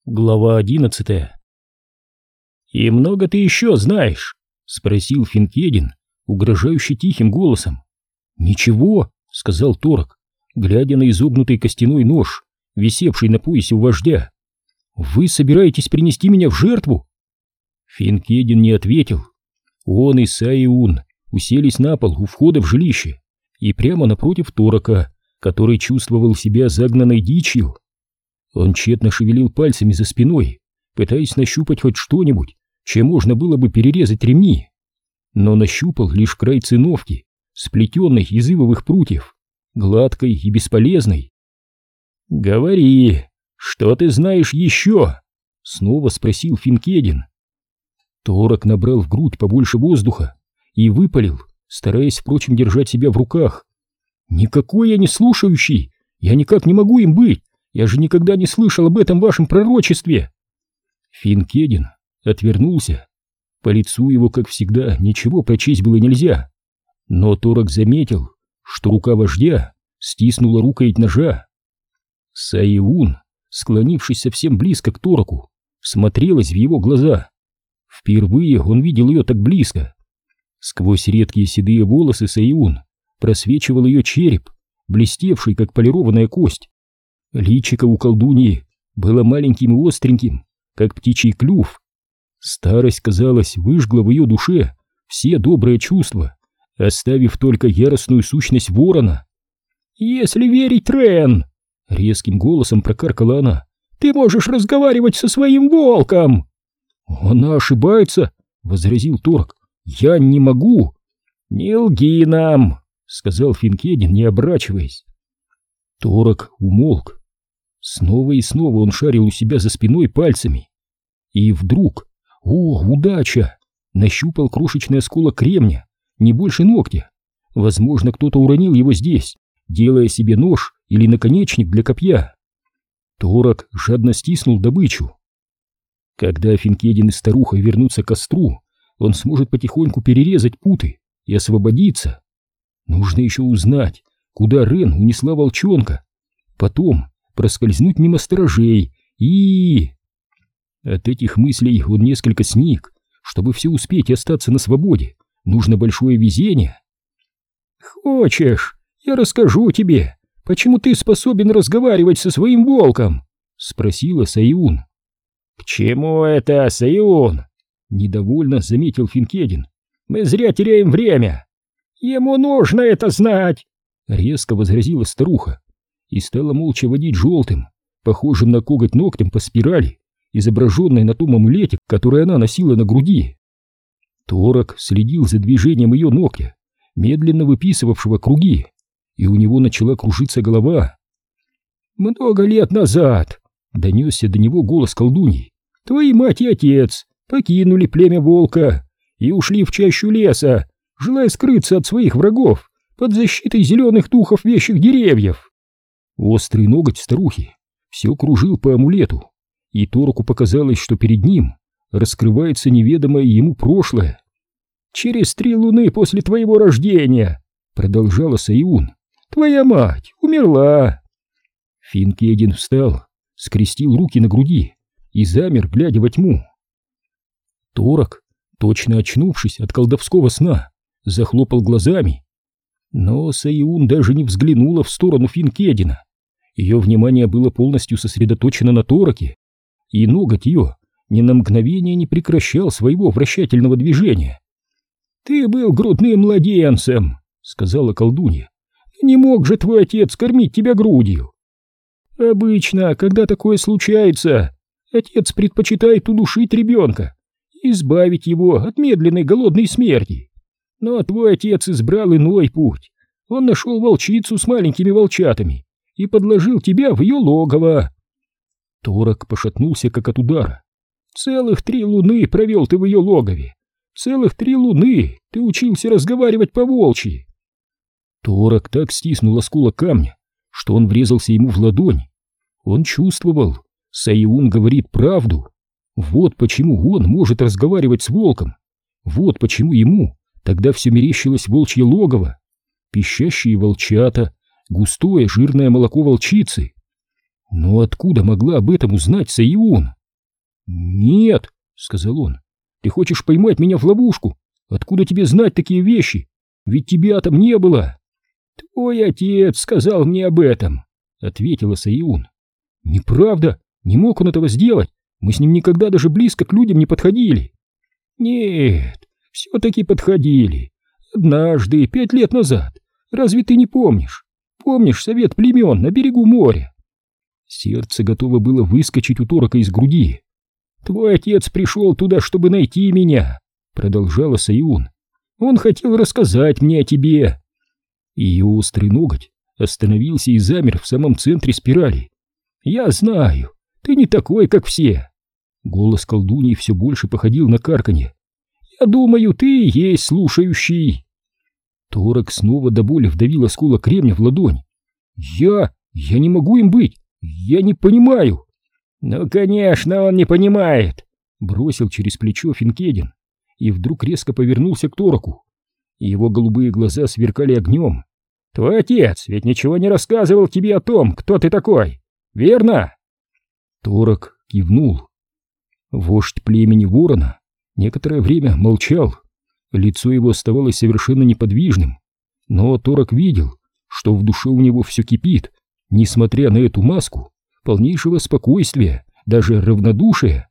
Глава 11. «И много ты еще знаешь?» — спросил Финкедин, угрожающе тихим голосом. «Ничего», — сказал Торок, глядя на изогнутый костяной нож, висевший на поясе у вождя. «Вы собираетесь принести меня в жертву?» Финкедин не ответил. Он и Сайюн уселись на пол у входа в жилище и прямо напротив Торока, который чувствовал себя загнанной дичью. Он тщетно шевелил пальцами за спиной, пытаясь нащупать хоть что-нибудь, чем можно было бы перерезать ремни, но нащупал лишь край циновки, сплетенной из ивовых прутьев, гладкой и бесполезной. «Говори, что ты знаешь еще?» — снова спросил Финкедин. Торок набрал в грудь побольше воздуха и выпалил, стараясь, впрочем, держать себя в руках. «Никакой я не слушающий, я никак не могу им быть. Я же никогда не слышал об этом вашем пророчестве!» Финкедин отвернулся. По лицу его, как всегда, ничего прочесть было нельзя. Но Торок заметил, что рука вождя стиснула рукоять ножа. Сайюн, склонившись совсем близко к Тороку, всмотрелась в его глаза. Впервые он видел ее так близко. Сквозь редкие седые волосы Сайюн просвечивал ее череп, блестевший, как полированная кость. Личико у колдуньи было маленьким и остреньким, как птичий клюв. Старость, казалось, выжгла в ее душе все добрые чувства, оставив только яростную сущность ворона. «Если верить Рен!» — резким голосом прокаркала она. «Ты можешь разговаривать со своим волком!» «Она ошибается!» — возразил Торок. «Я не могу!» «Не лги нам!» — сказал Финкедин, не оборачиваясь. Торок умолк. Снова и снова он шарил у себя за спиной пальцами. И вдруг, удача! Нащупал крошечный осколок кремня, не больше ногтя. Возможно, кто-то уронил его здесь, делая себе нож или наконечник для копья. Торок жадно стиснул добычу. Когда Финкедин и старуха вернутся к костру, он сможет потихоньку перерезать путы и освободиться. Нужно еще узнать, куда Рен унесла волчонка. Потом проскользнуть мимо сторожей и... От этих мыслей он несколько сник. Чтобы все успеть и остаться на свободе, нужно большое везение. «Хочешь, я расскажу тебе, почему ты способен разговаривать со своим волком?» — спросила Сайюн. «К чему это, Сайюн?» — недовольно заметил Финкедин. «Мы зря теряем время». «Ему нужно это знать!» — резко возразила старуха и стала молча водить желтым, похожим на коготь ногтем по спирали, изображенной на том амулете, который она носила на груди. Торок следил за движением ее ногтя, медленно выписывавшего круги, и у него начала кружиться голова. «Много лет назад», — донесся до него голос колдуньи, — «твои мать и отец покинули племя волка и ушли в чащу леса, желая скрыться от своих врагов под защитой зеленых духов вещих деревьев». Острый ноготь старухи все кружил по амулету, и Тороку показалось, что перед ним раскрывается неведомое ему прошлое. «Через 3 луны после твоего рождения», — продолжала Сайюн, — «твоя мать умерла». Финкедин встал, скрестил руки на груди и замер, глядя во тьму. Торок, точно очнувшись от колдовского сна, захлопал глазами. Но Сайюн даже не взглянула в сторону Финкедина. Ее внимание было полностью сосредоточено на Тороке, и ноготь ее ни на мгновение не прекращал своего вращательного движения. «Ты был грудным младенцем», — сказала колдунья. «Не мог же твой отец кормить тебя грудью?» «Обычно, когда такое случается, отец предпочитает удушить ребенка, избавить его от медленной голодной смерти. Но твой отец избрал иной путь. Он нашел волчицу с маленькими волчатами и подложил тебя в ее логово». Торок пошатнулся, как от удара. «Целых 3 луны провел ты в ее логове. Целых 3 луны ты учился разговаривать по-волчьи». Торок так стиснул осколок камня, что он врезался ему в ладонь. Он чувствовал, Сайюн говорит правду. Вот почему он может разговаривать с волком. Вот почему ему тогда все мерещилось волчье логово, пищащие волчата, густое жирное молоко волчицы. Но откуда могла об этом узнать Саиун? «Нет», — сказал он, — «ты хочешь поймать меня в ловушку? Откуда тебе знать такие вещи? Ведь тебя там не было». «Твой отец сказал мне об этом», — ответила Саиун. «Неправда, не мог он этого сделать. Мы с ним никогда даже близко к людям не подходили». «Нет, все-таки подходили. Однажды, 5 лет назад. Разве ты не помнишь? Помнишь совет племен на берегу моря?» Сердце готово было выскочить у Торака из груди. «Твой отец пришел туда, чтобы найти меня», — продолжала Саиун. «Он хотел рассказать мне о тебе». Ее острый ноготь остановился и замер в самом центре спирали. «Я знаю, ты не такой, как все». Голос колдуньи все больше походил на карканье. «Я думаю, ты и есть слушающий». Торак снова до боли вдавил осколок кремня в ладонь. Я не могу им быть. Я не понимаю». «Ну, конечно, он не понимает», — бросил через плечо Финкедин и вдруг резко повернулся к Тораку. Его голубые глаза сверкали огнем. «Твой отец ведь ничего не рассказывал тебе о том, кто ты такой, верно?» Торак кивнул. Вождь племени Ворона некоторое время молчал. Лицо его оставалось совершенно неподвижным, но Торак видел, что в душе у него все кипит, несмотря на эту маску полнейшего спокойствия, даже равнодушия.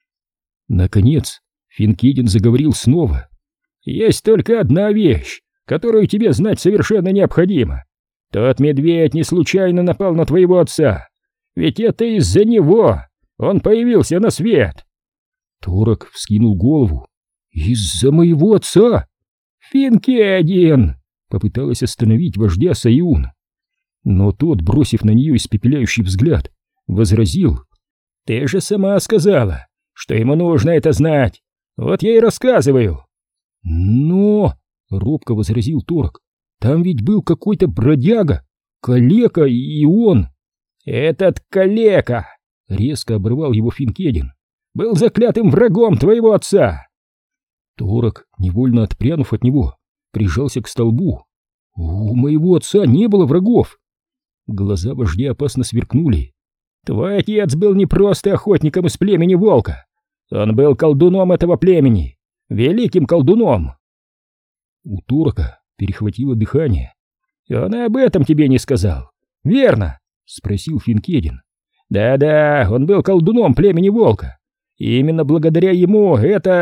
Наконец Финкедин заговорил снова. «Есть только одна вещь, которую тебе знать совершенно необходимо. Тот медведь не случайно напал на твоего отца, ведь это из-за него он появился на свет». Торак вскинул голову. «Из-за моего отца?» «Финкедин!» — попыталась остановить вождя Саиун. Но тот, бросив на нее испепеляющий взгляд, возразил. «Ты же сама сказала, что ему нужно это знать. Вот я и рассказываю». «Но...» — робко возразил Торак. «Там ведь был какой-то бродяга, калека, и он...» «Этот калека!» — резко обрывал его Финкедин. «Был заклятым врагом твоего отца!» Торак, невольно отпрянув от него, прижался к столбу. «У моего отца не было врагов!» Глаза вождя опасно сверкнули. «Твой отец был не просто охотником из племени Волка. Он был колдуном этого племени, великим колдуном!» У Торака перехватило дыхание. «Он и об этом тебе не сказал, верно?» — спросил Финкедин. «Да-да, он был колдуном племени Волка. И именно благодаря ему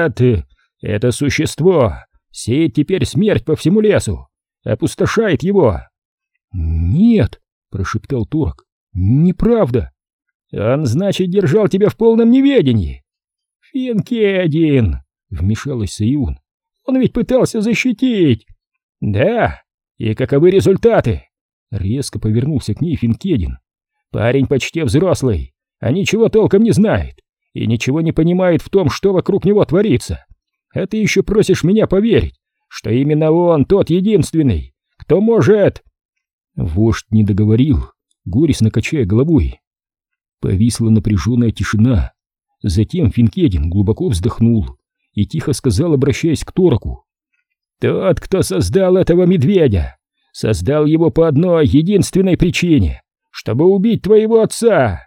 это существо сеет теперь смерть по всему лесу, опустошает его». «Нет», — прошептал Торак, — «неправда». «Он, значит, держал тебя в полном неведении». «Финкедин», — вмешалась Саиун, — «он ведь пытался защитить». «Да, и каковы результаты?» Резко повернулся к ней Финкедин. «Парень почти взрослый, а ничего толком не знает и ничего не понимает в том, что вокруг него творится. А ты еще просишь меня поверить, что именно он тот единственный, кто может...» Вождь не договорил, горестно качая головой. Повисла напряженная тишина. Затем Финкедин глубоко вздохнул и тихо сказал, обращаясь к Тораку. «Тот, кто создал этого медведя, создал его по одной единственной причине, чтобы убить твоего отца».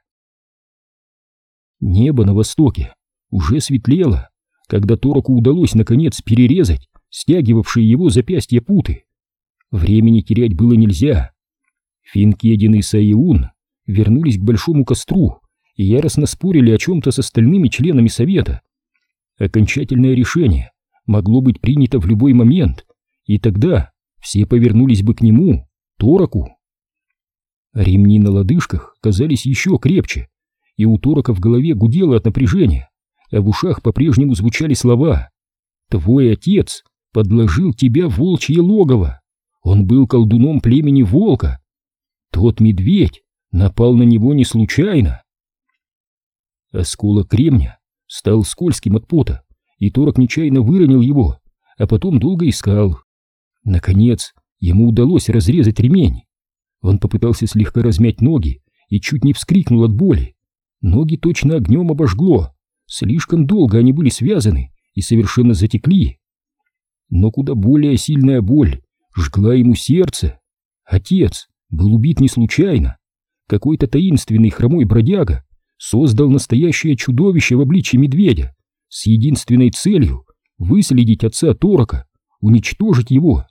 Небо на востоке уже светлело, когда Тораку удалось наконец перерезать стягивавшие его запястья путы. Времени терять было нельзя. Финкедин и Саиун вернулись к большому костру и яростно спорили о чем-то с остальными членами совета. Окончательное решение могло быть принято в любой момент, и тогда все повернулись бы к нему, Тораку. Ремни на лодыжках казались еще крепче, и у Торака в голове гудело от напряжения, а в ушах по-прежнему звучали слова: «Твой отец подложил тебя в волчье логово. Он был колдуном племени Волка. Тот медведь напал на него не случайно». Осколок кремня стал скользким от пота, и Торак нечаянно выронил его, а потом долго искал. Наконец, ему удалось разрезать ремень. Он попытался слегка размять ноги и чуть не вскрикнул от боли. Ноги точно огнем обожгло, слишком долго они были связаны и совершенно затекли. Но куда более сильная боль жгла ему сердце. Отец был убит не случайно. какой-то таинственный хромой бродяга создал настоящее чудовище в обличье медведя с единственной целью выследить отца Торака, уничтожить его.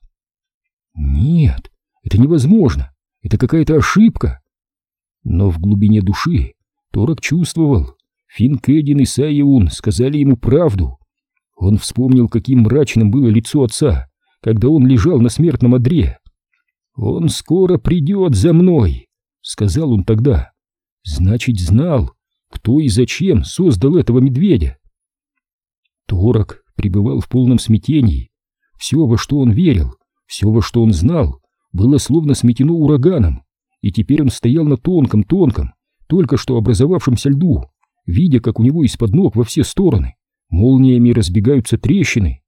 Нет, это невозможно, это какая-то ошибка. Но в глубине души Торак чувствовал, Финкедин и Сайеун сказали ему правду. Он вспомнил, каким мрачным было лицо отца, когда он лежал на смертном одре. «Он скоро придет за мной», — сказал он тогда. Значит, знал, кто и зачем создал этого медведя. Торак пребывал в полном смятении. Все, во что он верил, все, во что он знал, было словно сметено ураганом, и теперь он стоял на тонком, только что образовавшемся льду, видя, как у него из-под ног во все стороны молниями разбегаются трещины.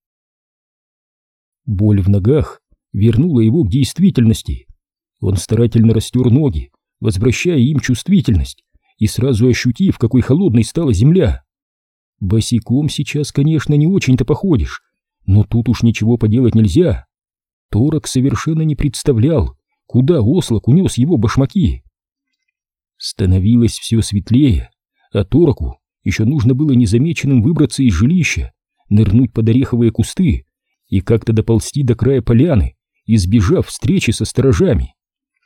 Боль в ногах вернула его к действительности. Он старательно растер ноги, возвращая им чувствительность, и сразу ощутив, какой холодной стала земля. Босиком сейчас, конечно, не очень-то походишь, но тут уж ничего поделать нельзя. Торак совершенно не представлял, куда ослак унес его башмаки. Становилось все светлее, а Тораку еще нужно было незамеченным выбраться из жилища, нырнуть под ореховые кусты и как-то доползти до края поляны, избежав встречи со сторожами.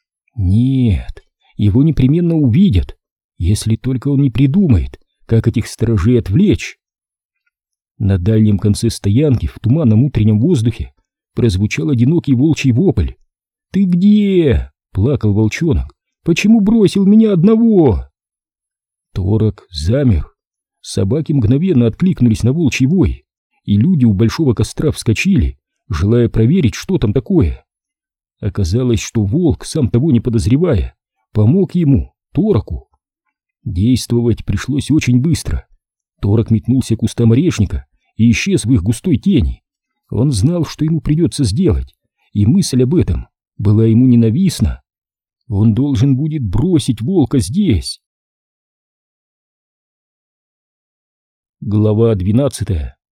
Нет, его непременно увидят, если только он не придумает, как этих сторожей отвлечь. На дальнем конце стоянки в туманном утреннем воздухе прозвучал одинокий волчий вопль. «Ты где?» — плакал волчонок. «Почему бросил меня одного?» Торак замер. Собаки мгновенно откликнулись на волчий вой, и люди у большого костра вскочили, желая проверить, что там такое. Оказалось, что волк, сам того не подозревая, помог ему, Тораку. Действовать пришлось очень быстро. Торак метнулся к кустам орешника и исчез в их густой тени. Он знал, что ему придется сделать, и мысль об этом была ему ненавистна. Он должен будет бросить волка здесь. Глава 12.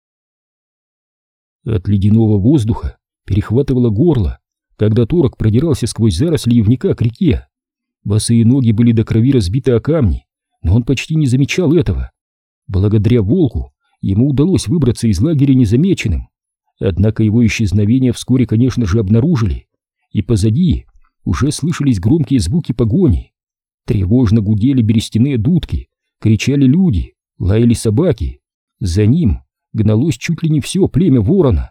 От ледяного воздуха перехватывало горло, когда Торак продирался сквозь заросли ивника к реке. Босые ноги были до крови разбиты о камни, но он почти не замечал этого. Благодаря волку ему удалось выбраться из лагеря незамеченным. Однако его исчезновение вскоре, конечно же, обнаружили, и позади уже слышались громкие звуки погони. Тревожно гудели берестяные дудки, кричали люди, лаяли собаки. За ним гналось чуть ли не все племя ворона.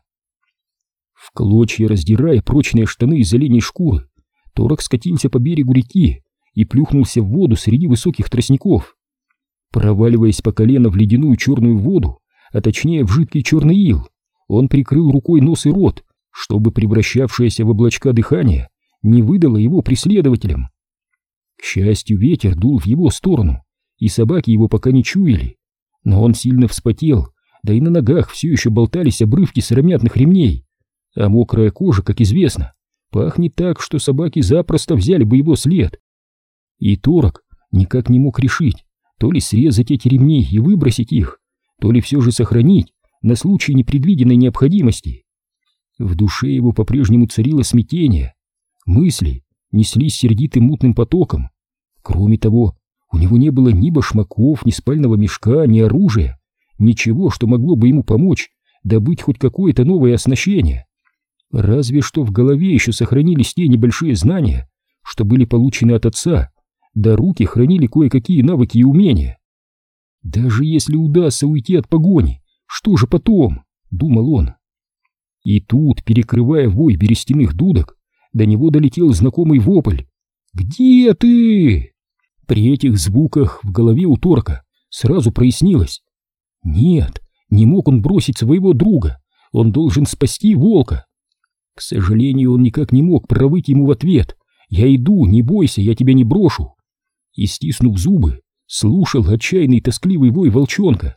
В клочья раздирая прочные штаны из оленей шкуры, Торак скатился по берегу реки и плюхнулся в воду среди высоких тростников. Проваливаясь по колено в ледяную черную воду, а точнее в жидкий черный ил, он прикрыл рукой нос и рот, чтобы превращавшееся в облачка дыхание не выдало его преследователям. К счастью, ветер дул в его сторону, и собаки его пока не чуяли, но он сильно вспотел, да и на ногах все еще болтались обрывки сыромятных ремней, а мокрая кожа, как известно, пахнет так, что собаки запросто взяли бы его след. И Торак никак не мог решить, то ли срезать эти ремни и выбросить их, то ли все же сохранить на случай непредвиденной необходимости. В душе его по-прежнему царило смятение, мысли неслись сердитым мутным потоком. Кроме того, у него не было ни башмаков, ни спального мешка, ни оружия, ничего, что могло бы ему помочь добыть хоть какое-то новое оснащение. Разве что в голове еще сохранились те небольшие знания, что были получены от отца, да руки хранили кое-какие навыки и умения. Даже если удастся уйти от погони, что же потом, думал он. И тут, перекрывая вой берестяных дудок, до него долетел знакомый вопль. «Где ты?» При этих звуках в голове у Торка сразу прояснилось. Нет, не мог он бросить своего друга, он должен спасти волка. К сожалению, он никак не мог провыть ему в ответ: «Я иду, не бойся, я тебя не брошу». И, стиснув зубы, слушал отчаянный тоскливый вой волчонка.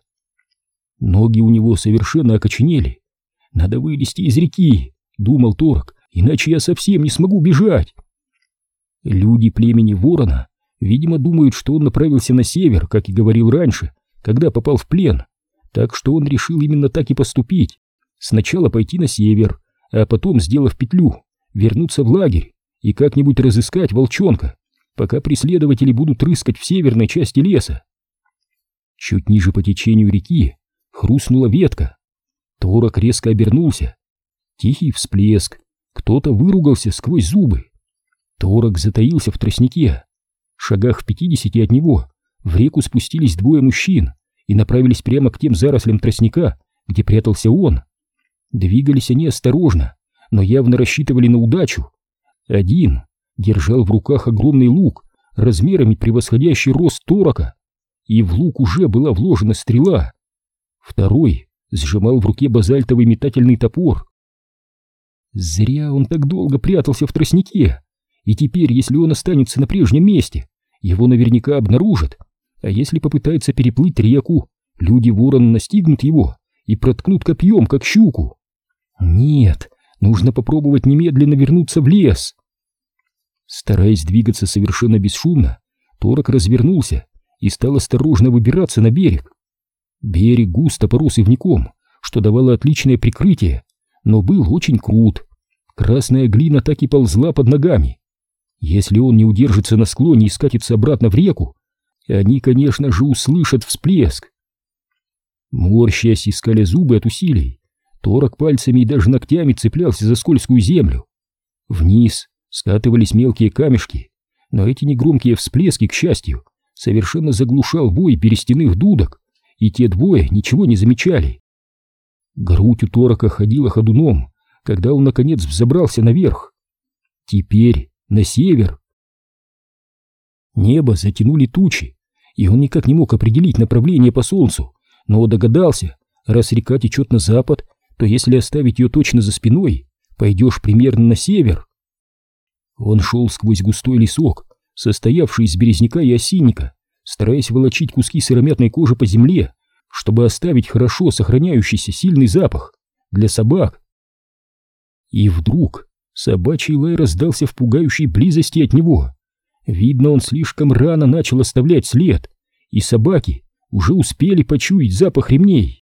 Ноги у него совершенно окоченели. «Надо вылезти из реки», — думал Торак, — «иначе я совсем не смогу бежать». Люди племени Ворона, видимо, думают, что он направился на север, как и говорил раньше, когда попал в плен, так что он решил именно так и поступить. Сначала пойти на север, а потом, сделав петлю, вернуться в лагерь и как-нибудь разыскать волчонка, пока преследователи будут рыскать в северной части леса. Чуть ниже по течению реки хрустнула ветка. Торок резко обернулся. Тихий всплеск. Кто-то выругался сквозь зубы. Торок затаился в тростнике. В шагах в 50 от него в реку спустились двое мужчин и направились прямо к тем зарослям тростника, где прятался он. Двигались они осторожно, но явно рассчитывали на удачу. Один держал в руках огромный лук, размерами превосходящий рост Торока, и в лук уже была вложена стрела. Второй сжимал в руке базальтовый метательный топор. Зря он так долго прятался в тростнике, и теперь, если он останется на прежнем месте, его наверняка обнаружат, а если попытается переплыть реку, люди-ворон настигнут его и проткнут копьем, как щуку. Нет, нужно попробовать немедленно вернуться в лес. Стараясь двигаться совершенно бесшумно, Торок развернулся и стал осторожно выбираться на берег. Берег густо порос ивняком, что давало отличное прикрытие, но был очень крут. Красная глина так и ползла под ногами. Если он не удержится на склоне и скатится обратно в реку, они, конечно же, услышат всплеск. Морщась и скаля зубы от усилий, Торок пальцами и даже ногтями цеплялся за скользкую землю. Вниз скатывались мелкие камешки, но эти негромкие всплески, к счастью, совершенно заглушал вой берестяных дудок, и те двое ничего не замечали. Грудь у Торока ходила ходуном, когда он наконец взобрался наверх. Теперь на север. Небо затянули тучи, и он никак не мог определить направление по солнцу, но догадался, раз река течет на запад, то если оставить ее точно за спиной, пойдешь примерно на север. Он шел сквозь густой лесок, состоявший из березняка и осинника, стараясь волочить куски сыромятной кожи по земле, чтобы оставить хорошо сохраняющийся сильный запах для собак. И вдруг собачий лай раздался в пугающей близости от него. Видно, он слишком рано начал оставлять след, и собаки уже успели почуять запах ремней.